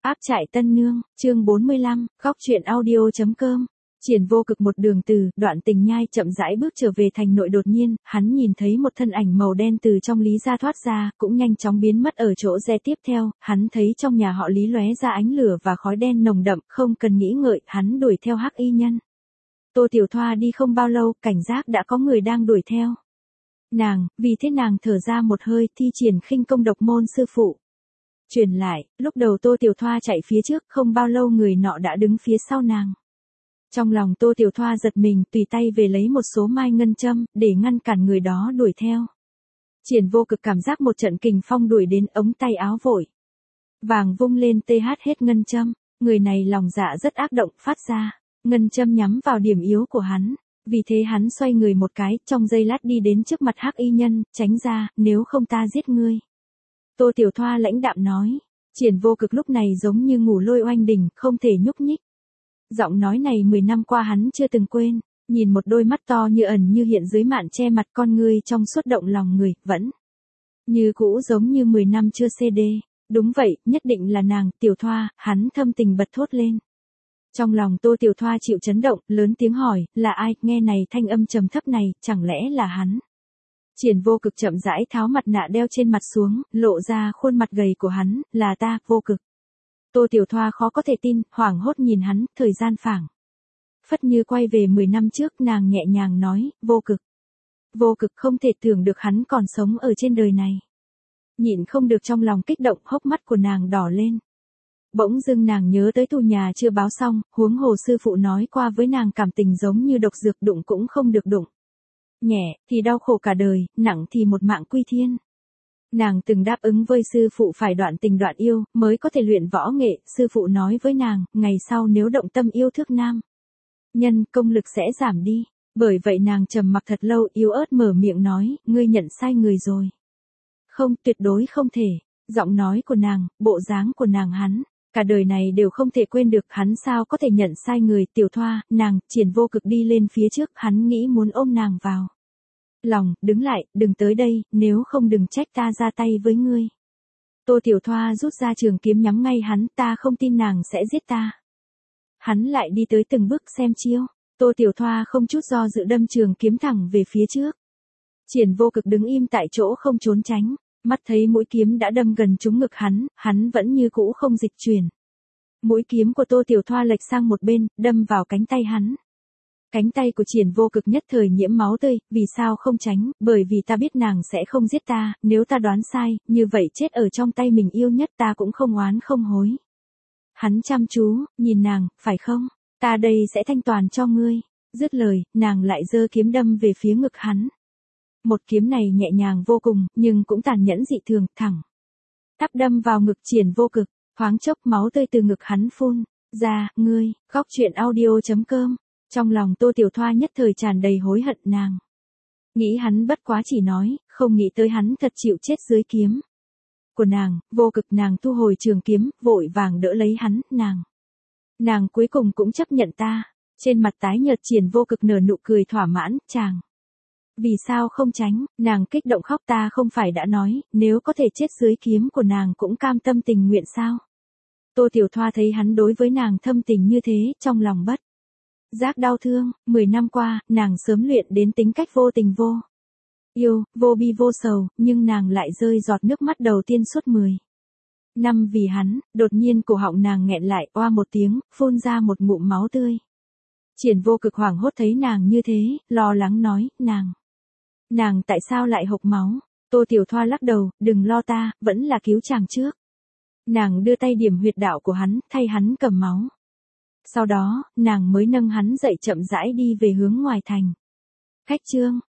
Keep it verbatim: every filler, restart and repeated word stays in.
Áp trại Tân Nương, chương bốn mươi lăm, góc truyện audio.com. Triển Vô Cực một đường từ Đoạn Tình Nhai chậm rãi bước trở về thành nội, đột nhiên, hắn nhìn thấy một thân ảnh màu đen từ trong Lý gia thoát ra, cũng nhanh chóng biến mất ở chỗ rẽ tiếp theo, hắn thấy trong nhà họ Lý lóe ra ánh lửa và khói đen nồng đậm, không cần nghĩ ngợi, hắn đuổi theo Hắc Y Nhân. Tô Tiểu Thoa đi không bao lâu, cảnh giác đã có người đang đuổi theo. Nàng, vì thế nàng thở ra một hơi, thi triển khinh công độc môn sư phụ. Truyền lại, lúc đầu Tô Tiểu Thoa chạy phía trước, không bao lâu người nọ đã đứng phía sau nàng. Trong lòng Tô Tiểu Thoa giật mình, tùy tay về lấy một số mai ngân châm, để ngăn cản người đó đuổi theo. Triển Vô Cực cảm giác một trận kình phong đuổi đến, ống tay áo vội vàng vung lên tê hát hết ngân châm, người này lòng dạ rất ác động, phát ra ngân châm nhắm vào điểm yếu của hắn. Vì thế hắn xoay người một cái, trong giây lát đi đến trước mặt Hắc Y Nhân, tránh ra, nếu không ta giết ngươi. Tô Tiểu Thoa lãnh đạm nói. Triển Vô Cực lúc này giống như ngủ lôi oanh đỉnh, không thể nhúc nhích. Giọng nói này mười năm qua hắn chưa từng quên, nhìn một đôi mắt to như ẩn như hiện dưới màn che mặt, con ngươi trong suốt động lòng người, vẫn như cũ giống như mười năm chưa xê đê. Đúng vậy, nhất định là nàng, Tiểu Thoa, hắn thâm tình bật thốt lên. Trong lòng Tô Tiểu Thoa chịu chấn động, lớn tiếng hỏi, là ai? Nghe này thanh âm trầm thấp này, chẳng lẽ là hắn? Triển Vô Cực chậm rãi tháo mặt nạ đeo trên mặt xuống, lộ ra khuôn mặt gầy của hắn, là ta, Vô Cực. Tô Tiểu Thoa khó có thể tin, hoảng hốt nhìn hắn, thời gian phảng phất như quay về mười năm trước, nàng nhẹ nhàng nói, Vô Cực. Vô Cực không thể tưởng được hắn còn sống ở trên đời này. Nhịn không được trong lòng kích động, hốc mắt của nàng đỏ lên. Bỗng dưng nàng nhớ tới tù nhà chưa báo xong, huống hồ sư phụ nói qua với nàng cảm tình giống như độc dược, đụng cũng không được đụng. Nhẹ, thì đau khổ cả đời, nặng thì một mạng quy thiên. Nàng từng đáp ứng với sư phụ phải đoạn tình đoạn yêu, mới có thể luyện võ nghệ, sư phụ nói với nàng, ngày sau nếu động tâm yêu thước nam nhân, công lực sẽ giảm đi. Bởi vậy nàng trầm mặc thật lâu, yếu ớt mở miệng nói, ngươi nhận sai người rồi. Không, tuyệt đối không thể. Giọng nói của nàng, bộ dáng của nàng hắn, cả đời này đều không thể quên được, hắn sao có thể nhận sai người. Tiểu Thoa, nàng, Triển Vô Cực đi lên phía trước, hắn nghĩ muốn ôm nàng vào lòng, đứng lại, đừng tới đây, nếu không đừng trách ta ra tay với ngươi. Tô Tiểu Thoa rút ra trường kiếm nhắm ngay hắn, ta không tin nàng sẽ giết ta. Hắn lại đi tới từng bước xem chiêu, Tô Tiểu Thoa không chút do dự đâm trường kiếm thẳng về phía trước. Triển Vô Cực đứng im tại chỗ không trốn tránh, mắt thấy mũi kiếm đã đâm gần trúng ngực hắn, hắn vẫn như cũ không dịch chuyển. Mũi kiếm của Tô Tiểu Thoa lệch sang một bên, đâm vào cánh tay hắn. Cánh tay của Triển Vô Cực nhất thời nhiễm máu tươi, vì sao không tránh, bởi vì ta biết nàng sẽ không giết ta, nếu ta đoán sai, như vậy chết ở trong tay mình yêu nhất ta cũng không oán không hối. Hắn chăm chú, nhìn nàng, phải không, ta đây sẽ thanh toàn cho ngươi. Dứt lời, nàng lại giơ kiếm đâm về phía ngực hắn. Một kiếm này nhẹ nhàng vô cùng, nhưng cũng tàn nhẫn dị thường, thẳng tắp đâm vào ngực Triển Vô Cực, thoáng chốc máu tươi từ ngực hắn phun ra. Ngươi, góc truyện audio.com. Trong lòng Tô Tiểu Thoa nhất thời tràn đầy hối hận, nàng nghĩ hắn bất quá chỉ nói, không nghĩ tới hắn thật chịu chết dưới kiếm của nàng. Vô Cực, nàng thu hồi trường kiếm, vội vàng đỡ lấy hắn, nàng nàng cuối cùng cũng chấp nhận ta. Trên mặt tái nhợt Triển Vô Cực nở nụ cười thỏa mãn, chàng vì sao không tránh? Nàng kích động khóc, ta không phải đã nói, nếu có thể chết dưới kiếm của nàng cũng cam tâm tình nguyện sao? Tô Tiểu Thoa thấy hắn đối với nàng thâm tình như thế, trong lòng bất giác đau thương. Mười năm qua, nàng sớm luyện đến tính cách vô tình vô yêu, vô bi vô sầu, nhưng nàng lại rơi giọt nước mắt đầu tiên suốt mười năm vì hắn. Đột nhiên cổ họng nàng nghẹn lại, oa một tiếng, phun ra một ngụm máu tươi. Triển Vô Cực hoảng hốt thấy nàng như thế, lo lắng nói, nàng Nàng tại sao lại hộc máu? Tô Tiểu Thoa lắc đầu, đừng lo, ta vẫn là cứu chàng trước. Nàng đưa tay điểm huyệt đạo của hắn, thay hắn cầm máu. Sau đó, nàng mới nâng hắn dậy chậm rãi đi về hướng ngoài thành. Khách trương,